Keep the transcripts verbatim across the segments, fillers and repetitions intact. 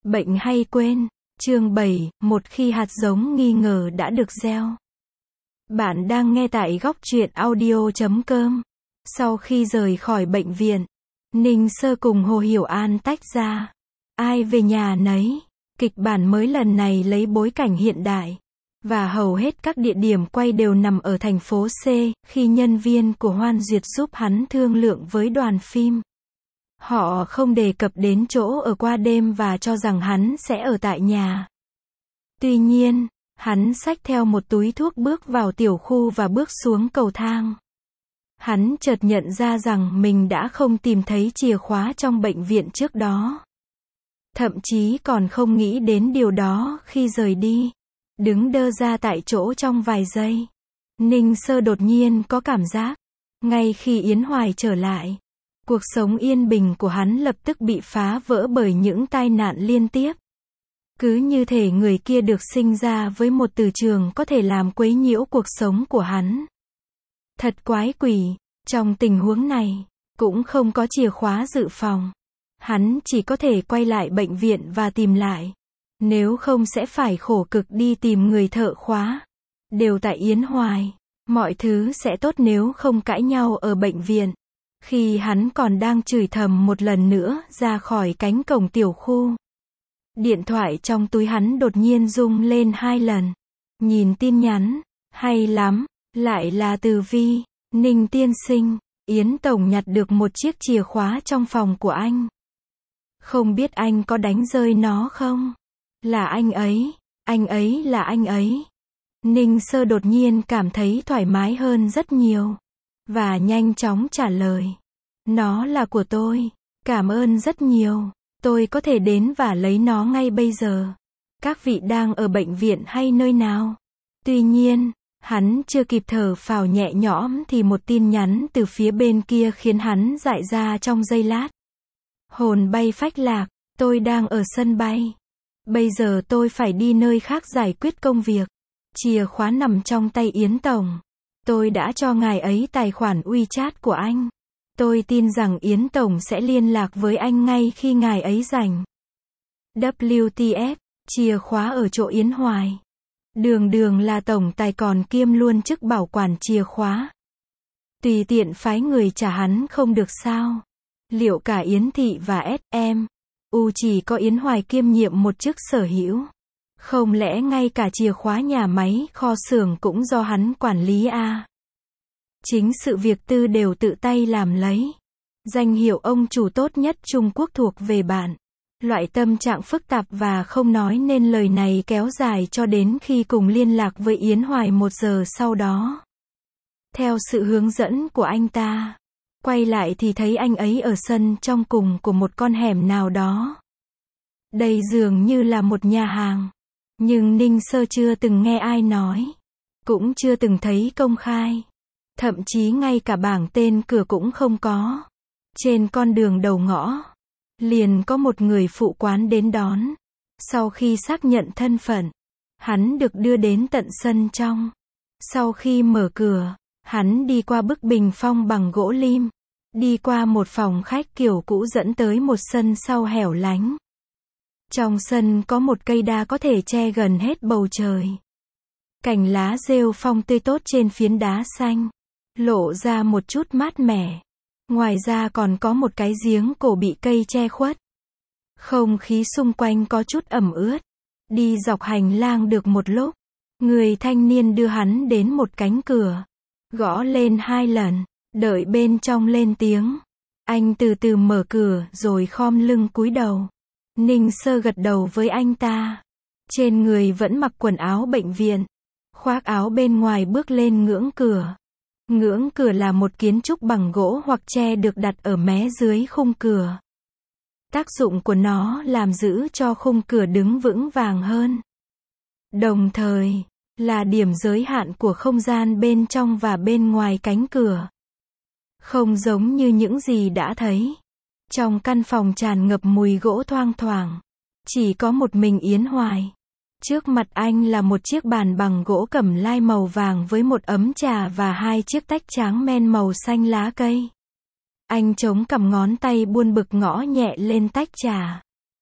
Bệnh hay quên. Chương bảy, một khi hạt giống nghi ngờ đã được gieo. Bạn đang nghe tại góc truyện audio chấm com. Sau khi rời khỏi bệnh viện, Ninh Sơ cùng Hồ Hiểu An tách ra. Ai về nhà nấy. Kịch bản mới lần này lấy bối cảnh hiện đại. Và hầu hết các địa điểm quay đều nằm ở thành phố C, khi nhân viên của Hoan Duyệt giúp hắn thương lượng với đoàn phim. Họ không đề cập đến chỗ ở qua đêm và cho rằng hắn sẽ ở tại nhà. Tuy nhiên, hắn xách theo một túi thuốc bước vào tiểu khu và bước xuống cầu thang. Hắn chợt nhận ra rằng mình đã không tìm thấy chìa khóa trong bệnh viện trước đó. Thậm chí còn không nghĩ đến điều đó khi rời đi. Đứng đơ ra tại chỗ trong vài giây. Ninh Sơ đột nhiên có cảm giác. Ngay khi Yến Hoài trở lại, cuộc sống yên bình của hắn lập tức bị phá vỡ bởi những tai nạn liên tiếp. Cứ như thể người kia được sinh ra với một từ trường có thể làm quấy nhiễu cuộc sống của hắn. Thật quái quỷ, trong tình huống này, cũng không có chìa khóa dự phòng. Hắn chỉ có thể quay lại bệnh viện và tìm lại. Nếu không sẽ phải khổ cực đi tìm người thợ khóa. Đều tại Yến Hoài. Mọi thứ sẽ tốt nếu không cãi nhau ở bệnh viện. Khi hắn còn đang chửi thầm một lần nữa ra khỏi cánh cổng tiểu khu. Điện thoại trong túi hắn đột nhiên rung lên hai lần. Nhìn tin nhắn. Hay lắm. Lại là từ Vi. Ninh tiên sinh. Yến Tổng nhặt được một chiếc chìa khóa trong phòng của anh. Không biết anh có đánh rơi nó không? Là anh ấy. Anh ấy là anh ấy. Ninh Sơ đột nhiên cảm thấy thoải mái hơn rất nhiều. Và nhanh chóng trả lời. Nó là của tôi. Cảm ơn rất nhiều. Tôi có thể đến và lấy nó ngay bây giờ. Các vị đang ở bệnh viện hay nơi nào? Tuy nhiên, hắn chưa kịp thở phào nhẹ nhõm thì một tin nhắn từ phía bên kia khiến hắn dại ra trong giây lát. Hồn bay phách lạc, tôi đang ở sân bay. Bây giờ tôi phải đi nơi khác giải quyết công việc. Chìa khóa nằm trong tay Yến Tổng. Tôi đã cho ngài ấy tài khoản WeChat của anh. Tôi tin rằng Yến Tổng sẽ liên lạc với anh ngay khi ngài ấy rảnh. W T F, chìa khóa ở chỗ Yến Hoài. Đường đường là tổng tài còn kiêm luôn chức bảo quản chìa khóa. Tùy tiện phái người trả hắn không được sao? Liệu cả Yến Thị và S M U chỉ có Yến Hoài kiêm nhiệm một chức sở hữu? Không lẽ ngay cả chìa khóa nhà máy, kho xưởng cũng do hắn quản lý à? Chính sự việc tư đều tự tay làm lấy. Danh hiệu ông chủ tốt nhất Trung Quốc thuộc về bạn. Loại tâm trạng phức tạp và không nói nên lời này kéo dài cho đến khi cùng liên lạc với Yến Hoài một giờ sau đó. Theo sự hướng dẫn của anh ta, quay lại thì thấy anh ấy ở sân trong cùng của một con hẻm nào đó. Đây dường như là một nhà hàng. Nhưng Ninh Sơ chưa từng nghe ai nói. Cũng chưa từng thấy công khai. Thậm chí ngay cả bảng tên cửa cũng không có. Trên con đường đầu ngõ, liền có một người phụ quán đến đón. Sau khi xác nhận thân phận, hắn được đưa đến tận sân trong. Sau khi mở cửa, hắn đi qua bức bình phong bằng gỗ lim. Đi qua một phòng khách kiểu cũ dẫn tới một sân sau hẻo lánh. Trong sân có một cây đa có thể che gần hết bầu trời. Cành lá rêu phong tươi tốt trên phiến đá xanh. Lộ ra một chút mát mẻ. Ngoài ra còn có một cái giếng cổ bị cây che khuất. Không khí xung quanh có chút ẩm ướt. Đi dọc hành lang được một lúc. Người thanh niên đưa hắn đến một cánh cửa. Gõ lên hai lần. Đợi bên trong lên tiếng. Anh từ từ mở cửa rồi khom lưng cúi đầu. Ninh Sơ gật đầu với anh ta. Trên người vẫn mặc quần áo bệnh viện. Khoác áo bên ngoài bước lên ngưỡng cửa. Ngưỡng cửa là một kiến trúc bằng gỗ hoặc tre được đặt ở mé dưới khung cửa. Tác dụng của nó làm giữ cho khung cửa đứng vững vàng hơn. Đồng thời, là điểm giới hạn của không gian bên trong và bên ngoài cánh cửa. Không giống như những gì đã thấy. Trong căn phòng tràn ngập mùi gỗ thoang thoảng. Chỉ có một mình Yến Hoài. Trước mặt anh là một chiếc bàn bằng gỗ cẩm lai màu vàng với một ấm trà và hai chiếc tách tráng men màu xanh lá cây. Anh chống cằm ngón tay buồn bực ngõ nhẹ lên tách trà.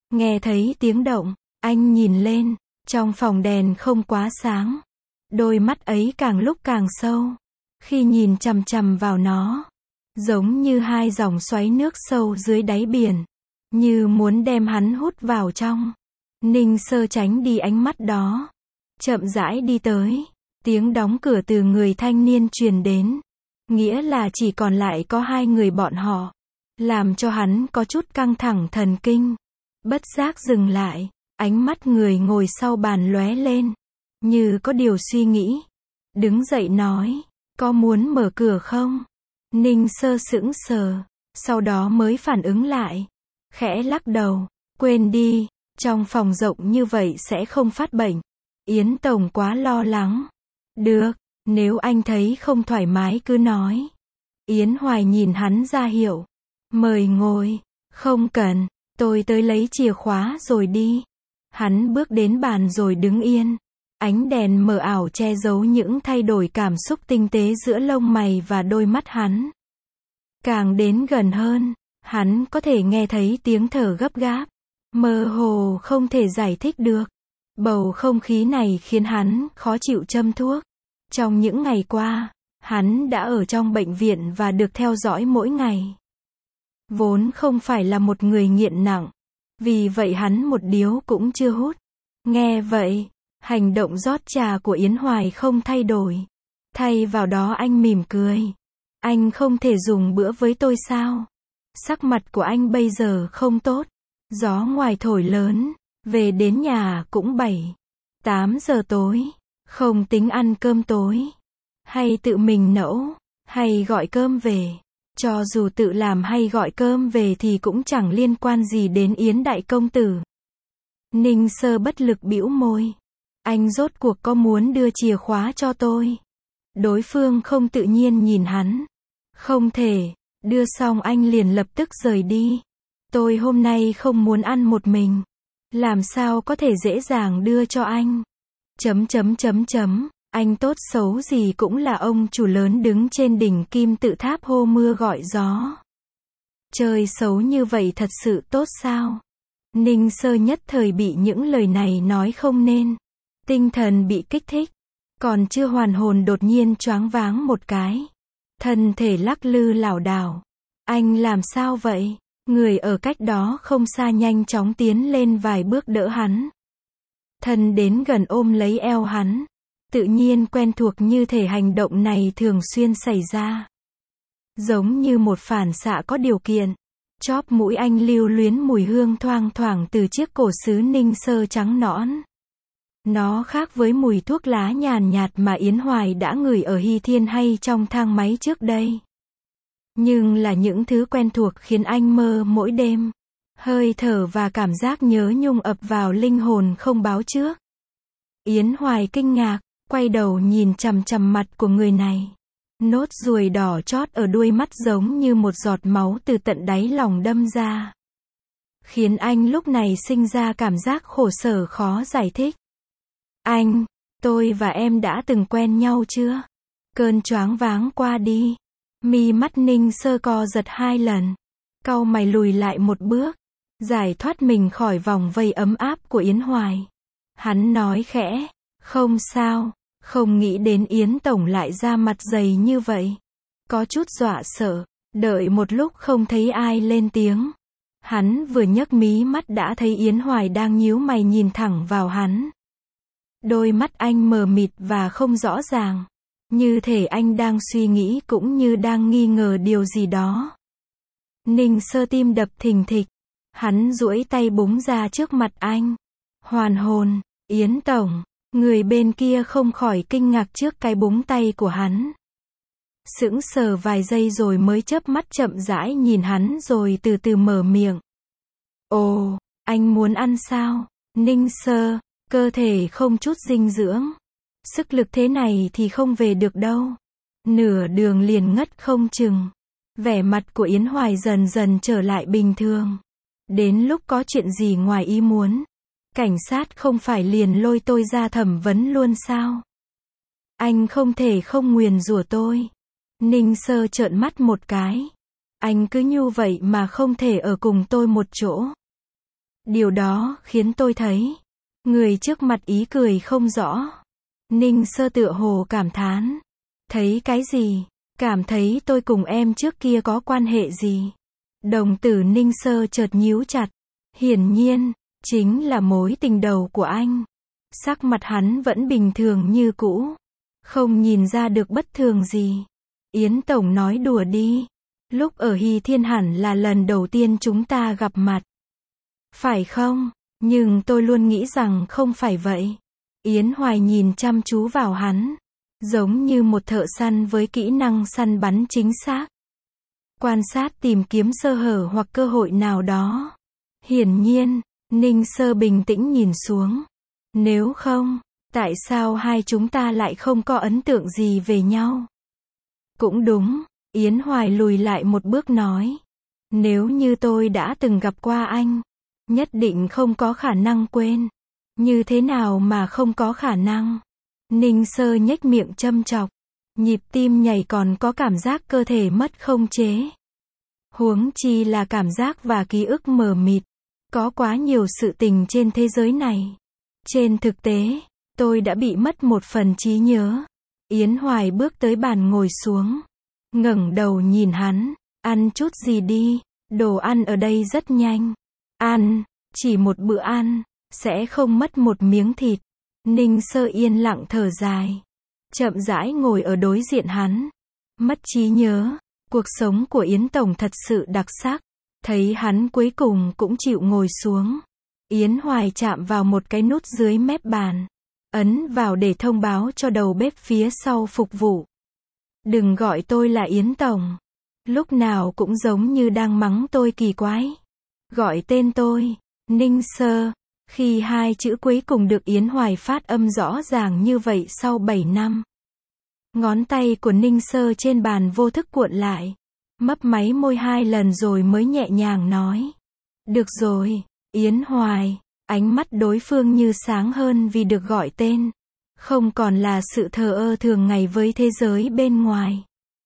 Nghe thấy tiếng động, anh nhìn lên, trong phòng đèn không quá sáng. Đôi mắt ấy càng lúc càng sâu. Khi nhìn chằm chằm vào nó, giống như hai dòng xoáy nước sâu dưới đáy biển, như muốn đem hắn hút vào trong. Ninh Sơ tránh đi ánh mắt đó, chậm rãi đi tới. Tiếng đóng cửa từ người thanh niên truyền đến, nghĩa là chỉ còn lại có hai người bọn họ, làm cho hắn có chút căng thẳng thần kinh. Bất giác dừng lại, ánh mắt người ngồi sau bàn lóe lên, như có điều suy nghĩ. Đứng dậy nói, có muốn mở cửa không? Ninh Sơ sững sờ, sau đó mới phản ứng lại, khẽ lắc đầu, quên đi, trong phòng rộng như vậy sẽ không phát bệnh. Yến Tổng quá lo lắng. Được, nếu anh thấy không thoải mái cứ nói. Yến Hoài nhìn hắn ra hiệu, mời ngồi. Không cần, tôi tới lấy chìa khóa rồi đi. Hắn bước đến bàn rồi đứng yên. Ánh đèn mờ ảo che giấu những thay đổi cảm xúc tinh tế giữa lông mày và đôi mắt hắn. Càng đến gần hơn, hắn có thể nghe thấy tiếng thở gấp gáp, mơ hồ không thể giải thích được. Bầu không khí này khiến hắn khó chịu châm thuốc. Trong những ngày qua, hắn đã ở trong bệnh viện và được theo dõi mỗi ngày. Vốn không phải là một người nghiện nặng, vì vậy hắn một điếu cũng chưa hút. Nghe vậy, hành động rót trà của Yến Hoài không thay đổi. Thay vào đó anh mỉm cười. Anh không thể dùng bữa với tôi sao? Sắc mặt của anh bây giờ không tốt. Gió ngoài thổi lớn, về đến nhà cũng bảy, tám giờ tối. Không tính ăn cơm tối, hay tự mình nấu, hay gọi cơm về. Cho dù tự làm hay gọi cơm về thì cũng chẳng liên quan gì đến Yến đại công tử. Ninh Sơ bất lực bĩu môi. Anh rốt cuộc có muốn đưa chìa khóa cho tôi? Đối phương không tự nhiên nhìn hắn. Không thể, đưa xong anh liền lập tức rời đi. Tôi hôm nay không muốn ăn một mình. Làm sao có thể dễ dàng đưa cho anh? Chấm chấm chấm chấm, anh tốt xấu gì cũng là ông chủ lớn đứng trên đỉnh kim tự tháp hô mưa gọi gió. Chơi xấu như vậy thật sự tốt sao? Ninh Sơ nhất thời bị những lời này nói không nên. Tinh thần bị kích thích, còn chưa hoàn hồn đột nhiên choáng váng một cái. Thân thể lắc lư lảo đảo. Anh làm sao vậy? Người ở cách đó không xa nhanh chóng tiến lên vài bước đỡ hắn. Thân đến gần ôm lấy eo hắn. Tự nhiên quen thuộc như thể hành động này thường xuyên xảy ra. Giống như một phản xạ có điều kiện. Chóp mũi anh lưu luyến mùi hương thoang thoảng từ chiếc cổ sứ Ninh Sơ trắng nõn. Nó khác với mùi thuốc lá nhàn nhạt mà Yến Hoài đã ngửi ở Hy Thiên hay trong thang máy trước đây. Nhưng là những thứ quen thuộc khiến anh mơ mỗi đêm. Hơi thở và cảm giác nhớ nhung ập vào linh hồn không báo trước. Yến Hoài kinh ngạc, quay đầu nhìn chằm chằm mặt của người này. Nốt ruồi đỏ chót ở đuôi mắt giống như một giọt máu từ tận đáy lòng đâm ra. Khiến anh lúc này sinh ra cảm giác khổ sở khó giải thích. Anh, tôi và em đã từng quen nhau chưa? Cơn choáng váng qua đi. Mi mắt Ninh Sơ co giật hai lần. Cau mày lùi lại một bước. Giải thoát mình khỏi vòng vây ấm áp của Yến Hoài. Hắn nói khẽ, không sao, không nghĩ đến Yến Tổng lại ra mặt dày như vậy. Có chút dọa sợ, đợi một lúc không thấy ai lên tiếng. Hắn vừa nhấc mí mắt đã thấy Yến Hoài đang nhíu mày nhìn thẳng vào hắn. Đôi mắt anh mờ mịt và không rõ ràng. Như thể anh đang suy nghĩ cũng như đang nghi ngờ điều gì đó. Ninh Sơ tim đập thình thịch. Hắn duỗi tay búng ra trước mặt anh. Hoàn hồn, Yến Tổng. Người bên kia không khỏi kinh ngạc trước cái búng tay của hắn. Sững sờ vài giây rồi mới chớp mắt chậm rãi nhìn hắn rồi từ từ mở miệng. Ồ, anh muốn ăn sao? Ninh Sơ, cơ thể không chút dinh dưỡng. Sức lực thế này thì không về được đâu. Nửa đường liền ngất không chừng. Vẻ mặt của Yến Hoài dần dần trở lại bình thường. Đến lúc có chuyện gì ngoài ý muốn, cảnh sát không phải liền lôi tôi ra thẩm vấn luôn sao? Anh không thể không nguyền rủa tôi. Ninh Sơ trợn mắt một cái. Anh cứ như vậy mà không thể ở cùng tôi một chỗ. Điều đó khiến tôi thấy, người trước mặt ý cười không rõ. Ninh Sơ tựa hồ cảm thán. Thấy cái gì? Cảm thấy tôi cùng em trước kia có quan hệ gì? Đồng tử Ninh Sơ chợt nhíu chặt. Hiển nhiên, chính là mối tình đầu của anh. Sắc mặt hắn vẫn bình thường như cũ. Không nhìn ra được bất thường gì. Yến Tổng nói đùa đi. Lúc ở Hy Thiên hẳn là lần đầu tiên chúng ta gặp mặt. Phải không? Nhưng tôi luôn nghĩ rằng không phải vậy. Yến Hoài nhìn chăm chú vào hắn. Giống như một thợ săn với kỹ năng săn bắn chính xác. Quan sát tìm kiếm sơ hở hoặc cơ hội nào đó. Hiển nhiên, Ninh Sơ bình tĩnh nhìn xuống. Nếu không, tại sao hai chúng ta lại không có ấn tượng gì về nhau? Cũng đúng, Yến Hoài lùi lại một bước nói. Nếu như tôi đã từng gặp qua anh, nhất định không có khả năng quên. Như thế nào mà không có khả năng? Ninh Sơ nhếch miệng châm chọc. Nhịp tim nhảy còn có cảm giác cơ thể mất không chế. Huống chi là cảm giác và ký ức mờ mịt. Có quá nhiều sự tình trên thế giới này. Trên thực tế, tôi đã bị mất một phần trí nhớ. Yến Hoài bước tới bàn ngồi xuống. Ngẩng đầu nhìn hắn. Ăn chút gì đi. Đồ ăn ở đây rất nhanh. Ăn, chỉ một bữa ăn, sẽ không mất một miếng thịt. Ninh Sơ yên lặng thở dài. Chậm rãi ngồi ở đối diện hắn. Mất trí nhớ. Cuộc sống của Yến Tổng thật sự đặc sắc. Thấy hắn cuối cùng cũng chịu ngồi xuống. Yến Hoài chạm vào một cái nút dưới mép bàn. Ấn vào để thông báo cho đầu bếp phía sau phục vụ. Đừng gọi tôi là Yến Tổng. Lúc nào cũng giống như đang mắng tôi kỳ quái. Gọi tên tôi, Ninh Sơ. Khi hai chữ cuối cùng được Yến Hoài phát âm rõ ràng như vậy sau bảy năm. Ngón tay của Ninh Sơ trên bàn vô thức cuộn lại. Mấp máy môi hai lần rồi mới nhẹ nhàng nói. Được rồi, Yến Hoài. Ánh mắt đối phương như sáng hơn vì được gọi tên. Không còn là sự thờ ơ thường ngày với thế giới bên ngoài.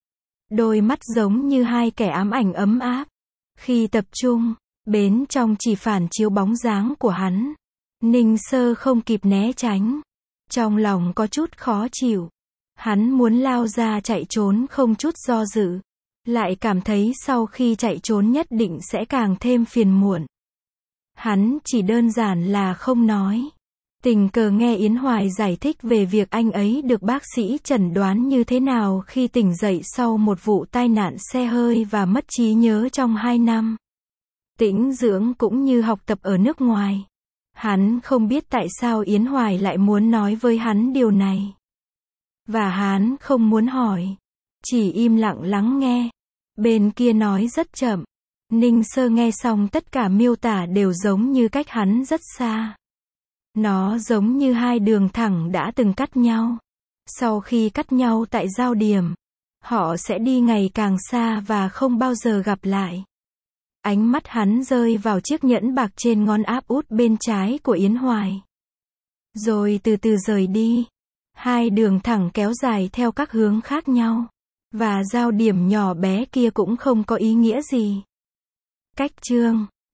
Đôi mắt giống như hai kẻ ám ảnh ấm áp. Khi tập trung, bên trong chỉ phản chiếu bóng dáng của hắn. Ninh Sơ không kịp né tránh. Trong lòng có chút khó chịu. Hắn muốn lao ra chạy trốn không chút do dự. Lại cảm thấy sau khi chạy trốn nhất định sẽ càng thêm phiền muộn. Hắn chỉ đơn giản là không nói. Tình cờ nghe Yến Hoài giải thích về việc anh ấy được bác sĩ chẩn đoán như thế nào khi tỉnh dậy sau một vụ tai nạn xe hơi và mất trí nhớ trong hai năm. Tĩnh dưỡng cũng như học tập ở nước ngoài. Hắn không biết tại sao Yến Hoài lại muốn nói với hắn điều này. Và hắn không muốn hỏi. Chỉ im lặng lắng nghe. Bên kia nói rất chậm. Ninh Sơ nghe xong tất cả miêu tả đều giống như cách hắn rất xa. Nó giống như hai đường thẳng đã từng cắt nhau. Sau khi cắt nhau tại giao điểm, họ sẽ đi ngày càng xa và không bao giờ gặp lại. Ánh mắt hắn rơi vào chiếc nhẫn bạc trên ngón áp út bên trái của Yến Hoài. Rồi từ từ rời đi. Hai đường thẳng kéo dài theo các hướng khác nhau. Và giao điểm nhỏ bé kia cũng không có ý nghĩa gì. Cách chương